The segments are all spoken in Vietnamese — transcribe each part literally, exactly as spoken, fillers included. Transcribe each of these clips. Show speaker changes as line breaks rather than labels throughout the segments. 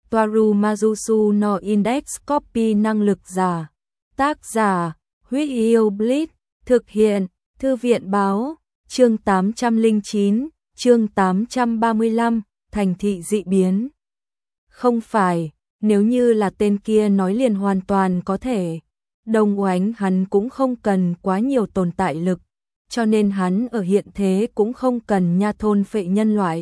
Toaru Majusu no Index Copy năng lực giả. Tác giả, Huyết Yêu Blitz, thực hiện, Thư viện báo, chương tám trăm lẻ chín, chương tám trăm ba mươi lăm, thành thị dị biến. Không phải, nếu như là tên kia nói liền hoàn toàn có thể. Đông Oánh hắn cũng không cần quá nhiều tồn tại lực, cho nên hắn ở hiện thế cũng không cần nha thôn phệ nhân loại.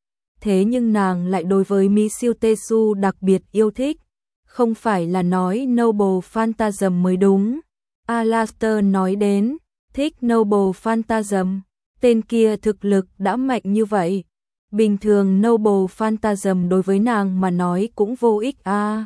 Thế nhưng nàng lại đối với Michiu Tesu đặc biệt yêu thích, không phải là nói Noble Phantasm mới đúng. Alastair nói đến, thích Noble Phantasm, tên kia thực lực đã mạnh như vậy. Bình thường Noble Phantasm đối với nàng mà nói cũng vô ích a. À.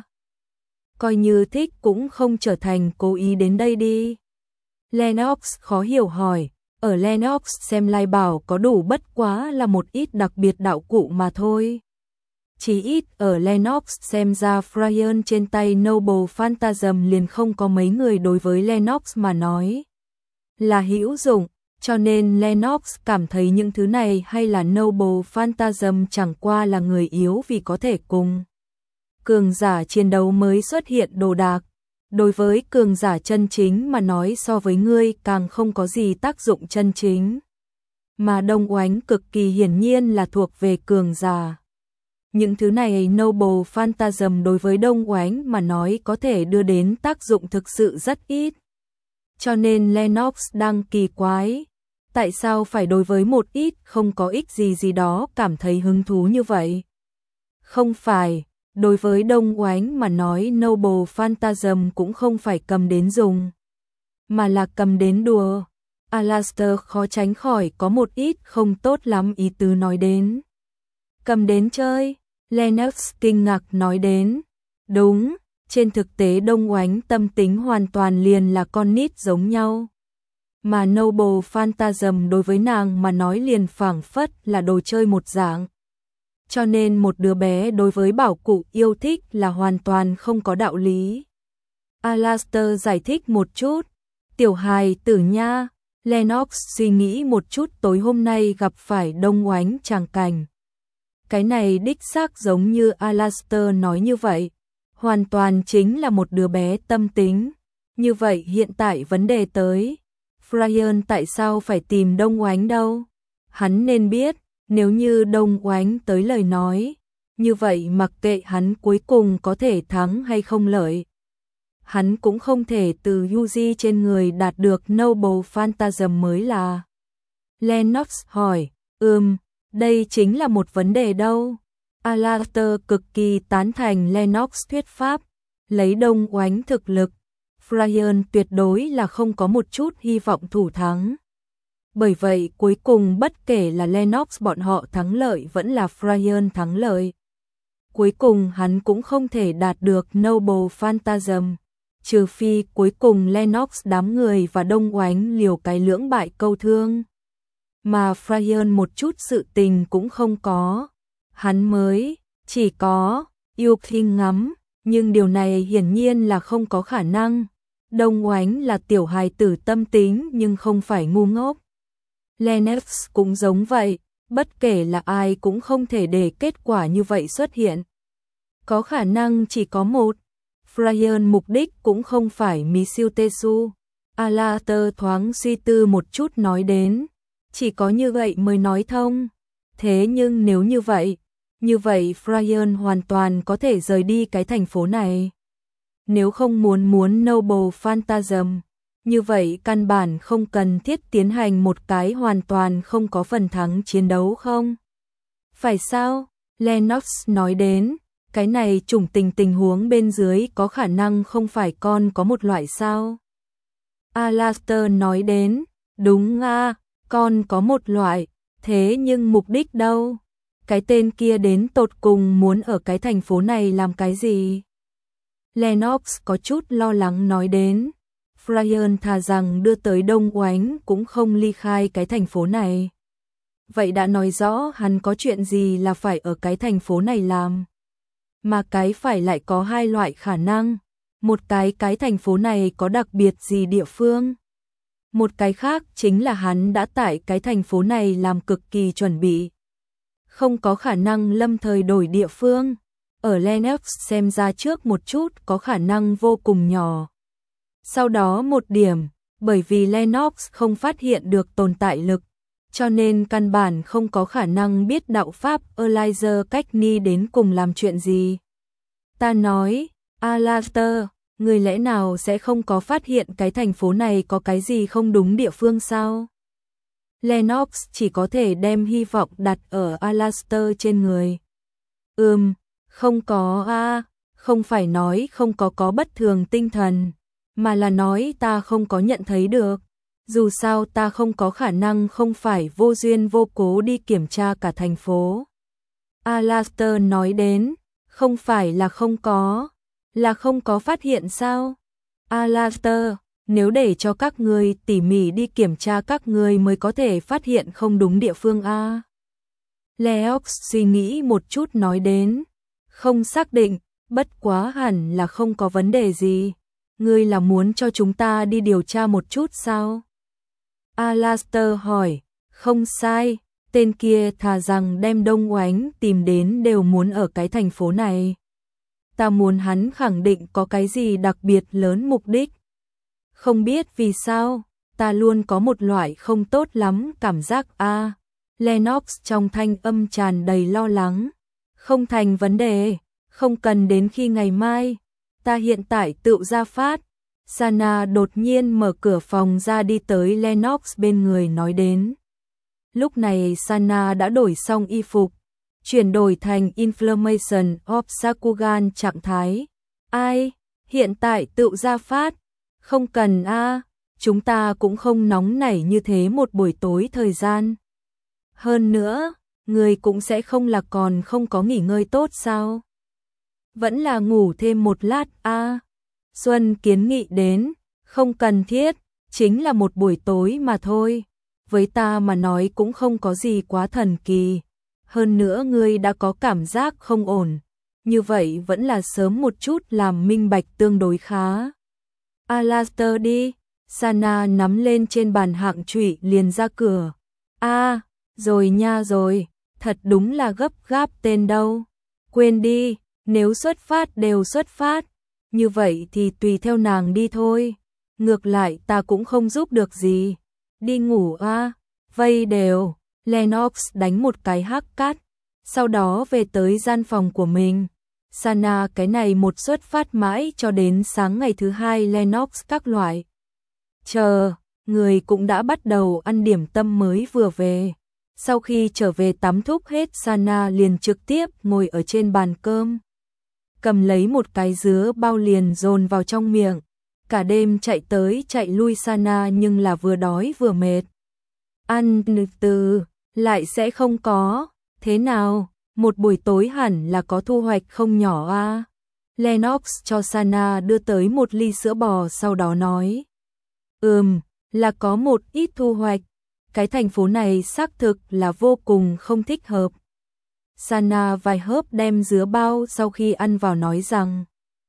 Coi như thích cũng không trở thành cố ý đến đây đi. Lennox khó hiểu hỏi, ở Lennox xem lai bảo có đủ bất quá là một ít đặc biệt đạo cụ mà thôi. Chỉ ít ở Lennox xem ra Fryan trên tay Noble Phantasm liền không có mấy người đối với Lennox mà nói là hữu dụng, cho nên Lennox cảm thấy những thứ này hay là Noble Phantasm chẳng qua là người yếu vì có thể cùng cường giả chiến đấu mới xuất hiện đồ đạc. Đối với cường giả chân chính mà nói so với ngươi càng không có gì tác dụng chân chính. Mà Đông Oánh cực kỳ hiển nhiên là thuộc về cường giả. Những thứ này Noble Phantasm đối với Đông Oánh mà nói có thể đưa đến tác dụng thực sự rất ít. Cho nên Lennox đang kỳ quái, tại sao phải đối với một ít không có ích gì gì đó cảm thấy hứng thú như vậy? Không phải, đối với Đông Oánh mà nói Noble Phantasm cũng không phải cầm đến dùng, mà là cầm đến đùa. Alastair khó tránh khỏi có một ít không tốt lắm ý tứ nói đến. Cầm đến chơi, Lennox kinh ngạc nói đến. Đúng, trên thực tế Đông Oánh tâm tính hoàn toàn liền là con nít giống nhau. Mà Noble Phantasm đối với nàng mà nói liền phảng phất là đồ chơi một dạng. Cho nên một đứa bé đối với bảo cụ yêu thích là hoàn toàn không có đạo lý. Alastair giải thích một chút. Tiểu hài tử nha. Lennox suy nghĩ một chút tối hôm nay gặp phải Đông Oánh tràng cảnh. Cái này đích xác giống như Alastair nói như vậy. Hoàn toàn chính là một đứa bé tâm tính. Như vậy hiện tại vấn đề tới. Fryan tại sao phải tìm Đông Oánh đâu? Hắn nên biết. Nếu như Đông Oánh tới lời nói, như vậy mặc kệ hắn cuối cùng có thể thắng hay không lợi, hắn cũng không thể từ Yuji trên người đạt được Noble Phantasm mới là. Lennox hỏi, ừm, đây chính là một vấn đề đâu. Alastair cực kỳ tán thành Lennox thuyết pháp, lấy Đông Oánh thực lực, Fryan tuyệt đối là không có một chút hy vọng thủ thắng. Bởi vậy cuối cùng bất kể là Lennox bọn họ thắng lợi vẫn là Fryan thắng lợi, cuối cùng hắn cũng không thể đạt được Noble Phantasm, trừ phi cuối cùng Lennox đám người và Đông Oánh liều cái lưỡng bại câu thương. Mà Fryan một chút sự tình cũng không có, hắn mới chỉ có yêu khinh ngắm, nhưng điều này hiển nhiên là không có khả năng. Đông Oánh là tiểu hài tử tâm tính nhưng không phải ngu ngốc. Lennox cũng giống vậy, bất kể là ai cũng không thể để kết quả như vậy xuất hiện. Có khả năng chỉ có một. Fryan mục đích cũng không phải Michiu Tesu. Alastair thoáng suy tư một chút nói đến. Chỉ có như vậy mới nói thông. Thế nhưng nếu như vậy, như vậy Fryan hoàn toàn có thể rời đi cái thành phố này. Nếu không muốn muốn Noble Phantasm, như vậy căn bản không cần thiết tiến hành một cái hoàn toàn không có phần thắng chiến đấu không? Phải sao? Lennox nói đến, cái này chủng tình tình huống bên dưới có khả năng không phải con có một loại sao? Alastair nói đến, đúng à, con có một loại, thế nhưng mục đích đâu? Cái tên kia đến tột cùng muốn ở cái thành phố này làm cái gì? Lennox có chút lo lắng nói đến. Fryan thà rằng đưa tới Đông Oánh cũng không ly khai cái thành phố này. Vậy đã nói rõ hắn có chuyện gì là phải ở cái thành phố này làm. Mà cái phải lại có hai loại khả năng. Một cái cái thành phố này có đặc biệt gì địa phương. Một cái khác chính là hắn đã tại cái thành phố này làm cực kỳ chuẩn bị. Không có khả năng lâm thời đổi địa phương. ở Lennox xem ra trước một chút có khả năng vô cùng nhỏ. Sau đó một điểm, bởi vì Lennox không phát hiện được tồn tại lực, cho nên căn bản không có khả năng biết đạo pháp Elijah Cagney đến cùng làm chuyện gì. Ta nói, Alastor, người lẽ nào sẽ không có phát hiện cái thành phố này có cái gì không đúng địa phương sao? Lennox chỉ có thể đem hy vọng đặt ở Alastor trên người. Ừm, không có a, à, không phải nói không có có bất thường tinh thần, mà là nói ta không có nhận thấy được. Dù sao ta không có khả năng không phải vô duyên vô cố đi kiểm tra cả thành phố. Alastor nói đến, không phải là không có, là không có phát hiện sao? Alastor, nếu để cho các ngươi tỉ mỉ đi kiểm tra các ngươi mới có thể phát hiện không đúng địa phương a. Leox suy nghĩ một chút nói đến, không xác định, bất quá hẳn là không có vấn đề gì. Ngươi là muốn cho chúng ta đi điều tra một chút sao? Alastor hỏi, không sai, tên kia thà rằng đem Đông Oánh tìm đến đều muốn ở cái thành phố này. Ta muốn hắn khẳng định có cái gì đặc biệt lớn mục đích. Không biết vì sao, ta luôn có một loại không tốt lắm cảm giác a. À, Lennox trong thanh âm tràn đầy lo lắng. Không thành vấn đề, không cần đến khi ngày mai, ta hiện tại tự ra phát. Sana đột nhiên mở cửa phòng ra đi tới Lennox bên người nói đến. Lúc này Sana đã đổi xong y phục, chuyển đổi thành Inflammation of Sakugan trạng thái. Ai, hiện tại tự ra phát, không cần a, à, chúng ta cũng không nóng nảy như thế một buổi tối thời gian. Hơn nữa, người cũng sẽ không là còn không có nghỉ ngơi tốt sao? Vẫn là ngủ thêm một lát a. À. Xuân kiến nghị đến, không cần thiết, chính là một buổi tối mà thôi. Với ta mà nói cũng không có gì quá thần kỳ. Hơn nữa ngươi đã có cảm giác không ổn. Như vậy vẫn là sớm một chút làm minh bạch tương đối khá. Alastor đi, Sana nắm lên trên bàn hạng trụy liền ra cửa. A, à, rồi nha rồi, thật đúng là gấp gáp tên đâu. Quên đi, nếu xuất phát đều xuất phát. Như vậy thì tùy theo nàng đi thôi. Ngược lại ta cũng không giúp được gì. Đi ngủ a, à, vây đều. Lennox đánh một cái hắc cát. Sau đó về tới gian phòng của mình. Sana cái này một xuất phát mãi cho đến sáng ngày thứ hai Lennox các loại. Chờ, người cũng đã bắt đầu ăn điểm tâm mới vừa về. Sau khi trở về tắm thuốc hết Sana liền trực tiếp ngồi ở trên bàn cơm. Cầm lấy một cái dứa bao liền dồn vào trong miệng. Cả đêm chạy tới chạy lui Sana nhưng là vừa đói vừa mệt. Ăn từ, lại sẽ không có. Thế nào, một buổi tối hẳn là có thu hoạch không nhỏ a. À? Lennox cho Sana đưa tới một ly sữa bò sau đó nói. Ừm, là có một ít thu hoạch. Cái thành phố này xác thực là vô cùng không thích hợp. Sana vài hớp đem dứa bao sau khi ăn vào nói rằng.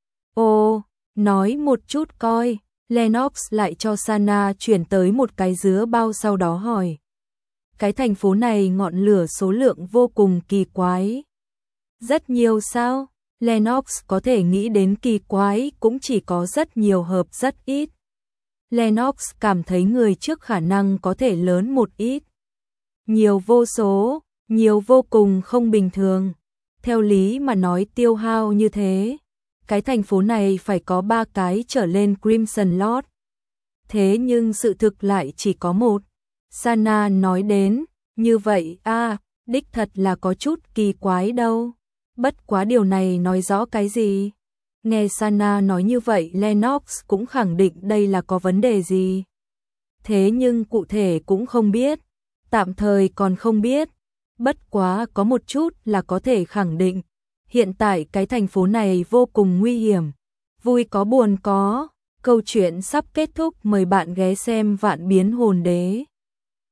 Ồ, nói một chút coi. Lennox lại cho Sana chuyển tới một cái dứa bao sau đó hỏi. Cái thành phố này ngọn lửa số lượng vô cùng kỳ quái. Rất nhiều sao? Lennox có thể nghĩ đến kỳ quái cũng chỉ có rất nhiều hợp rất ít. Lennox cảm thấy người trước khả năng có thể lớn một ít. Nhiều vô số, nhiều vô cùng không bình thường. Theo lý mà nói tiêu hao như thế, cái thành phố này phải có ba cái trở lên Crimson Lord. Thế nhưng sự thực lại chỉ có một. Sana nói đến, như vậy a, à, đích thật là có chút kỳ quái đâu. Bất quá điều này nói rõ cái gì? Nghe Sana nói như vậy Lennox cũng khẳng định đây là có vấn đề gì. Thế nhưng cụ thể cũng không biết, tạm thời còn không biết. Bất quá có một chút là có thể khẳng định. Hiện tại cái thành phố này vô cùng nguy hiểm. Vui có buồn có. Câu chuyện sắp kết thúc, mời bạn ghé xem Vạn Biến Hồn Đế.